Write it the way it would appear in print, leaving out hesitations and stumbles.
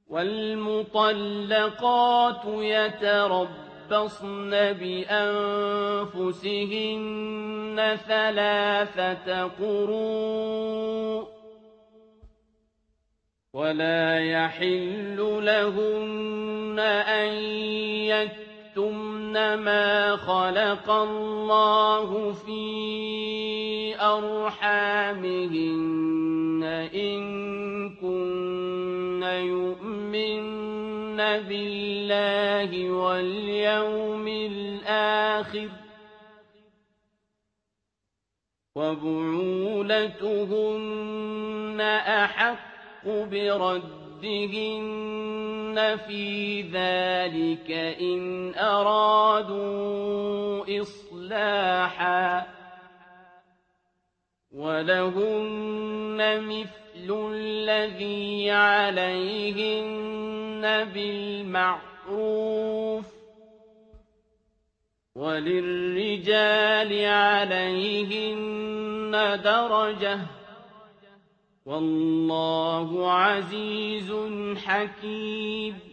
وَالْمُطَلَّقَاتُ يَتَرَبَّصْنَ بِأَنفُسِهِنَّ ثَلَاثَةَ قُرُوءٍ ۚ وَلَا يَحِلُّ لَهُنَّ أَن يَكْتُمْنَ مَا خَلَقَ اللَّهُ فِي أَرْحَامِهِنَّ إِن كُنَّ يُؤْمِنَّ بِاللَّهِ وَالْيَوْمِ الْآخِرِ ۚ وَبُعُولَتُهُنَّ أَحَقُّ بِرَدِّهِنَّ فِي ذَلِكَ إِنْ أَرَادُوا إِصْلَاحًا ۚ وَلَهُنَّ مِثْلُ الَّذِي عَلَيْهِنَّ بِالْمَعْرُوفِ ۚ وَلِلرِّجَالِ عَلَيْهِنَّ دَرَجَةٌ ۗ وَاللَّهُ عَزِيزٌ حَكِيمٌ.